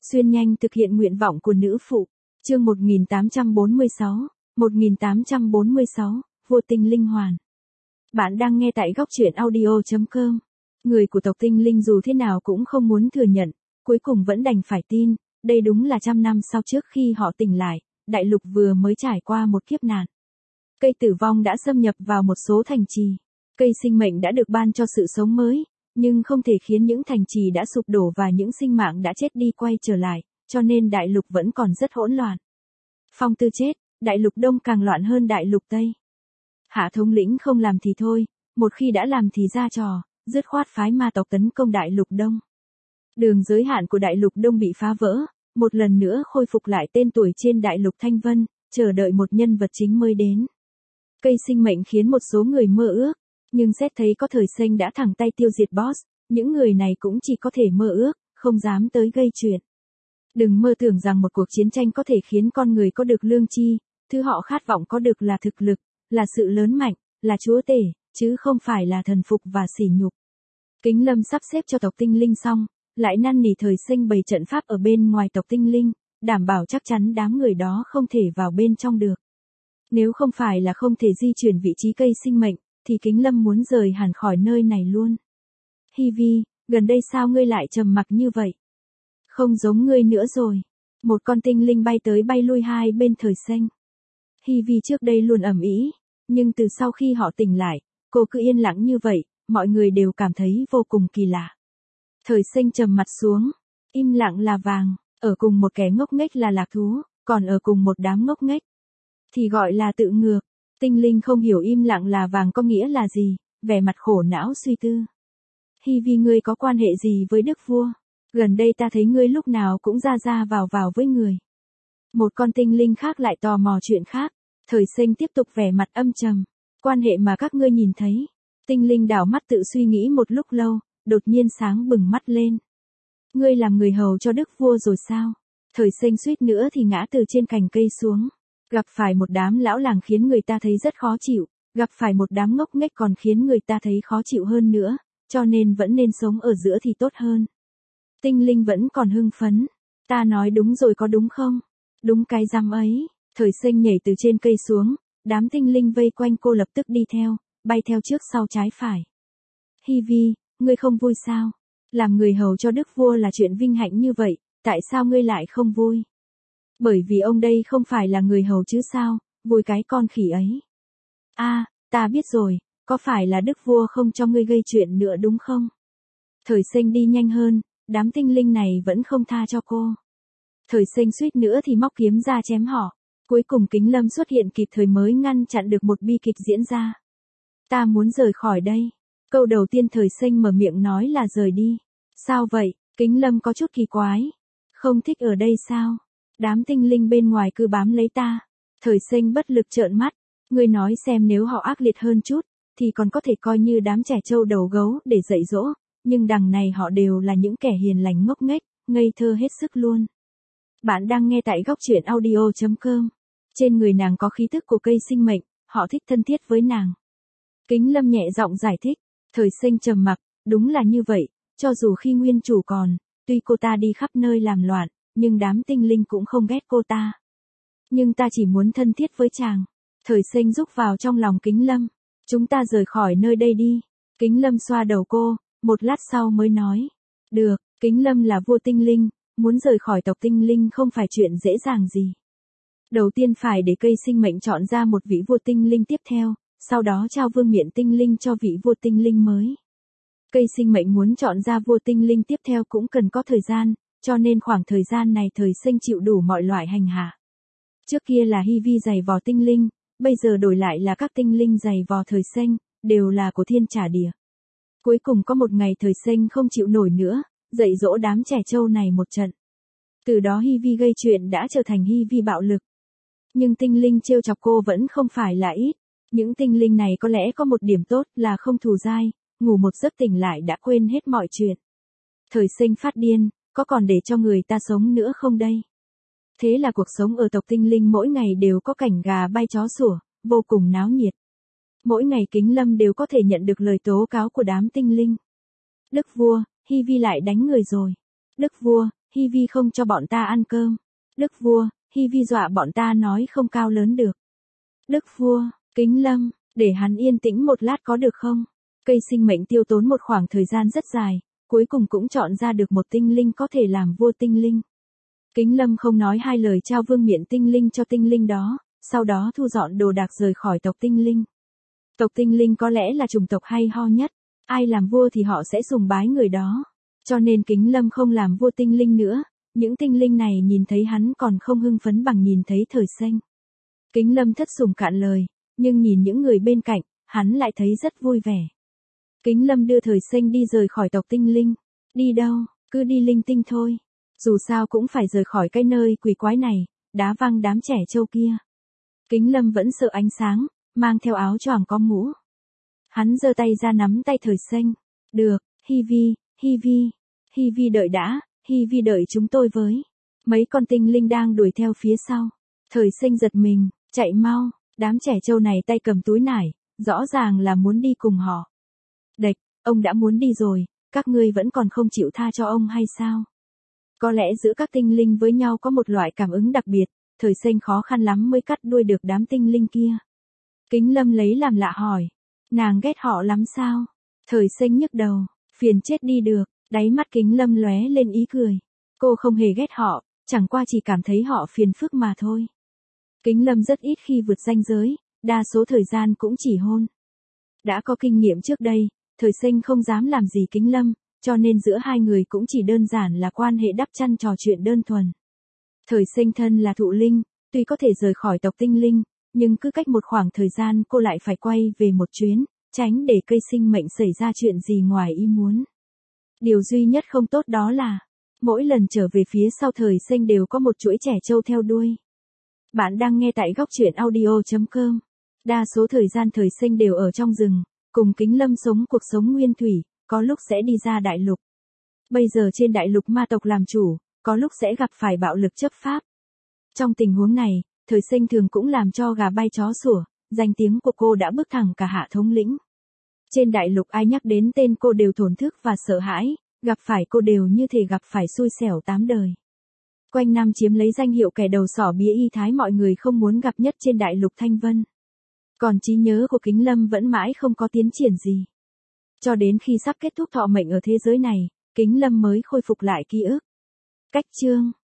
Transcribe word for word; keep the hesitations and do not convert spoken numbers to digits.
Xuyên nhanh thực hiện nguyện vọng của nữ phụ. Chương một nghìn tám trăm bốn mươi sáu, một nghìn tám trăm bốn mươi sáu, Vua Tinh Linh Hoàn. Bạn đang nghe tại góc truyện audio chấm com. Người của tộc Tinh Linh dù thế nào cũng không muốn thừa nhận, cuối cùng vẫn đành phải tin, đây đúng là trăm năm sau trước khi họ tỉnh lại, đại lục vừa mới trải qua một kiếp nạn. Cây tử vong đã xâm nhập vào một số thành trì. Cây sinh mệnh đã được ban cho sự sống mới, nhưng không thể khiến những thành trì đã sụp đổ và những sinh mạng đã chết đi quay trở lại, cho nên đại lục vẫn còn rất hỗn loạn. Phong Tư chết, đại lục Đông càng loạn hơn đại lục Tây. Hạ thống lĩnh không làm thì thôi, một khi đã làm thì ra trò, dứt khoát phái ma tộc tấn công đại lục Đông. Đường giới hạn của đại lục Đông bị phá vỡ, một lần nữa khôi phục lại tên tuổi trên đại lục Thanh Vân, chờ đợi một nhân vật chính mới đến. Cây sinh mệnh khiến một số người mơ ước, nhưng xét thấy có thời sinh đã thẳng tay tiêu diệt boss, những người này cũng chỉ có thể mơ ước, không dám tới gây chuyện. Đừng mơ tưởng rằng một cuộc chiến tranh có thể khiến con người có được lương tri, thứ họ khát vọng có được là thực lực, là sự lớn mạnh, là chúa tể, chứ không phải là thần phục và sỉ nhục. Kính Lâm sắp xếp cho tộc Tinh Linh xong, lại năn nỉ thời sinh bày trận pháp ở bên ngoài tộc Tinh Linh, đảm bảo chắc chắn đám người đó không thể vào bên trong được. Nếu không phải là không thể di chuyển vị trí cây sinh mệnh, thì Kính Lâm muốn rời hẳn khỏi nơi này luôn. Hi Vi, gần đây sao ngươi lại trầm mặc như vậy? Không giống ngươi nữa rồi. Một con tinh linh bay tới bay lui hai bên thời sinh. Hi Vi trước đây luôn ầm ĩ, nhưng từ sau khi họ tỉnh lại, cô cứ yên lặng như vậy, mọi người đều cảm thấy vô cùng kỳ lạ. Thời sinh trầm mặt xuống, im lặng là vàng, ở cùng một kẻ ngốc nghếch là lạc thú, còn ở cùng một đám ngốc nghếch thì gọi là tự ngược. Tinh linh không hiểu im lặng là vàng có nghĩa là gì, vẻ mặt khổ não suy tư. Hi Vi, ngươi có quan hệ gì với đức vua? Gần đây ta thấy ngươi lúc nào cũng ra ra vào vào với người. Một con tinh linh khác lại tò mò chuyện khác. Thời sinh tiếp tục vẻ mặt âm trầm. Quan hệ mà các ngươi nhìn thấy. Tinh linh đảo mắt tự suy nghĩ một lúc lâu, đột nhiên sáng bừng mắt lên. Ngươi làm người hầu cho đức vua rồi sao? Thời sinh suýt nữa thì ngã từ trên cành cây xuống. Gặp phải một đám lão làng khiến người ta thấy rất khó chịu, gặp phải một đám ngốc nghếch còn khiến người ta thấy khó chịu hơn nữa, cho nên vẫn nên sống ở giữa thì tốt hơn. Tinh linh vẫn còn hưng phấn. Ta nói đúng rồi có đúng không? Đúng cái rắm ấy. Thời sinh nhảy từ trên cây xuống, đám tinh linh vây quanh cô lập tức đi theo, bay theo trước sau trái phải. Hi Vi, ngươi không vui sao? Làm người hầu cho đức vua là chuyện vinh hạnh như vậy, tại sao ngươi lại không vui? Bởi vì ông đây không phải là người hầu chứ sao, vui cái con khỉ ấy. A, à, ta biết rồi, có phải là đức vua không cho ngươi gây chuyện nữa đúng không? Thời sinh đi nhanh hơn, đám tinh linh này vẫn không tha cho cô. Thời sinh suýt nữa thì móc kiếm ra chém họ. Cuối cùng Kính Lâm xuất hiện kịp thời mới ngăn chặn được một bi kịch diễn ra. Ta muốn rời khỏi đây. Câu đầu tiên thời sinh mở miệng nói là rời đi. Sao vậy? Kính Lâm có chút kỳ quái. Không thích ở đây sao? Đám tinh linh bên ngoài cứ bám lấy ta. Thời sinh bất lực trợn mắt. Ngươi nói xem nếu họ ác liệt hơn chút, thì còn có thể coi như đám trẻ trâu đầu gấu để dạy dỗ. Nhưng đằng này họ đều là những kẻ hiền lành ngốc nghếch, ngây thơ hết sức luôn. Bạn đang nghe tại góc truyện audio chấm com. Trên người nàng có khí tức của cây sinh mệnh, họ thích thân thiết với nàng. Kính Lâm nhẹ giọng giải thích. Thời sinh trầm mặc, đúng là như vậy, cho dù khi nguyên chủ còn, tuy cô ta đi khắp nơi làm loạn, nhưng đám tinh linh cũng không ghét cô ta. Nhưng ta chỉ muốn thân thiết với chàng. Thời sinh rúc vào trong lòng Kính Lâm. Chúng ta rời khỏi nơi đây đi. Kính Lâm xoa đầu cô, một lát sau mới nói. Được, Kính Lâm là vua tinh linh, muốn rời khỏi tộc tinh linh không phải chuyện dễ dàng gì. Đầu tiên phải để cây sinh mệnh chọn ra một vị vua tinh linh tiếp theo, sau đó trao vương miện tinh linh cho vị vua tinh linh mới. Cây sinh mệnh muốn chọn ra vua tinh linh tiếp theo cũng cần có thời gian, cho nên khoảng thời gian này thời sinh chịu đủ mọi loại hành hạ. Trước kia là Hi Vi giày vò tinh linh, bây giờ đổi lại là các tinh linh giày vò thời sinh, đều là của thiên trả địa. Cuối cùng có một ngày thời sinh không chịu nổi nữa, dạy dỗ đám trẻ trâu này một trận. Từ đó Hi Vi gây chuyện đã trở thành Hi Vi bạo lực. Nhưng tinh linh trêu chọc cô vẫn không phải là ít. Những tinh linh này có lẽ có một điểm tốt là không thù dai, ngủ một giấc tỉnh lại đã quên hết mọi chuyện. Thời sinh phát điên, có còn để cho người ta sống nữa không đây? Thế là cuộc sống ở tộc tinh linh mỗi ngày đều có cảnh gà bay chó sủa, vô cùng náo nhiệt. Mỗi ngày Kính Lâm đều có thể nhận được lời tố cáo của đám tinh linh. Đức vua, Hi Vi lại đánh người rồi. Đức vua, Hi Vi không cho bọn ta ăn cơm. Đức vua, Hi Vi dọa bọn ta nói không cao lớn được. Đức vua, Kính Lâm, để hắn yên tĩnh một lát có được không? Cây sinh mệnh tiêu tốn một khoảng thời gian rất dài, cuối cùng cũng chọn ra được một tinh linh có thể làm vua tinh linh. Kính Lâm không nói hai lời trao vương miện tinh linh cho tinh linh đó, sau đó thu dọn đồ đạc rời khỏi tộc tinh linh. Tộc tinh linh có lẽ là chủng tộc hay ho nhất, ai làm vua thì họ sẽ sùng bái người đó. Cho nên Kính Lâm không làm vua tinh linh nữa, những tinh linh này nhìn thấy hắn còn không hưng phấn bằng nhìn thấy Thời Xanh. Kính Lâm thất sủng cạn lời, nhưng nhìn những người bên cạnh, hắn lại thấy rất vui vẻ. Kính Lâm đưa Thời Xanh đi rời khỏi tộc tinh linh. Đi đâu, cứ đi linh tinh thôi. Dù sao cũng phải rời khỏi cái nơi quỷ quái này, đá văng đám trẻ trâu kia. Kính Lâm vẫn sợ ánh sáng, mang theo áo choàng có mũ. Hắn giơ tay ra nắm tay Thời Xanh. Được, Hi Vi, Hi Vi, Hi Vi đợi đã, Hi Vi đợi chúng tôi với. Mấy con tinh linh đang đuổi theo phía sau. Thời Xanh giật mình, chạy mau, đám trẻ trâu này tay cầm túi nải, rõ ràng là muốn đi cùng họ. Đệch, ông đã muốn đi rồi, các ngươi vẫn còn không chịu tha cho ông hay sao? Có lẽ giữa các tinh linh với nhau có một loại cảm ứng đặc biệt, Thời Xanh khó khăn lắm mới cắt đuôi được đám tinh linh kia. Kính Lâm lấy làm lạ hỏi, nàng ghét họ lắm sao? Thời Xanh nhức đầu, phiền chết đi được, đáy mắt Kính Lâm lóe lên ý cười. Cô không hề ghét họ, chẳng qua chỉ cảm thấy họ phiền phức mà thôi. Kính Lâm rất ít khi vượt ranh giới, đa số thời gian cũng chỉ hôn. Đã có kinh nghiệm trước đây, Thời Xanh không dám làm gì Kính Lâm, cho nên giữa hai người cũng chỉ đơn giản là quan hệ đắp chăn trò chuyện đơn thuần. Thời Xanh thân là thụ linh, tuy có thể rời khỏi tộc tinh linh, nhưng cứ cách một khoảng thời gian cô lại phải quay về một chuyến, tránh để cây sinh mệnh xảy ra chuyện gì ngoài ý muốn. Điều duy nhất không tốt đó là, mỗi lần trở về phía sau Thời Xanh đều có một chuỗi trẻ trâu theo đuôi. Bạn đang nghe tại góc truyện audio chấm com. Đa số thời gian Thời Xanh đều ở trong rừng, cùng Kính Lâm sống cuộc sống nguyên thủy, có lúc sẽ đi ra đại lục. Bây giờ trên đại lục ma tộc làm chủ, có lúc sẽ gặp phải bạo lực chấp pháp. Trong tình huống này, Thời Xanh thường cũng làm cho gà bay chó sủa, danh tiếng của cô đã bước thẳng cả hạ thống lĩnh. Trên đại lục ai nhắc đến tên cô đều thổn thức và sợ hãi, gặp phải cô đều như thể gặp phải xui xẻo tám đời. Quanh năm chiếm lấy danh hiệu kẻ đầu sỏ bía y thái mọi người không muốn gặp nhất trên đại lục Thanh Vân. Còn trí nhớ của Kính Lâm vẫn mãi không có tiến triển gì. Cho đến khi sắp kết thúc thọ mệnh ở thế giới này, Kính Lâm mới khôi phục lại ký ức. Cách chương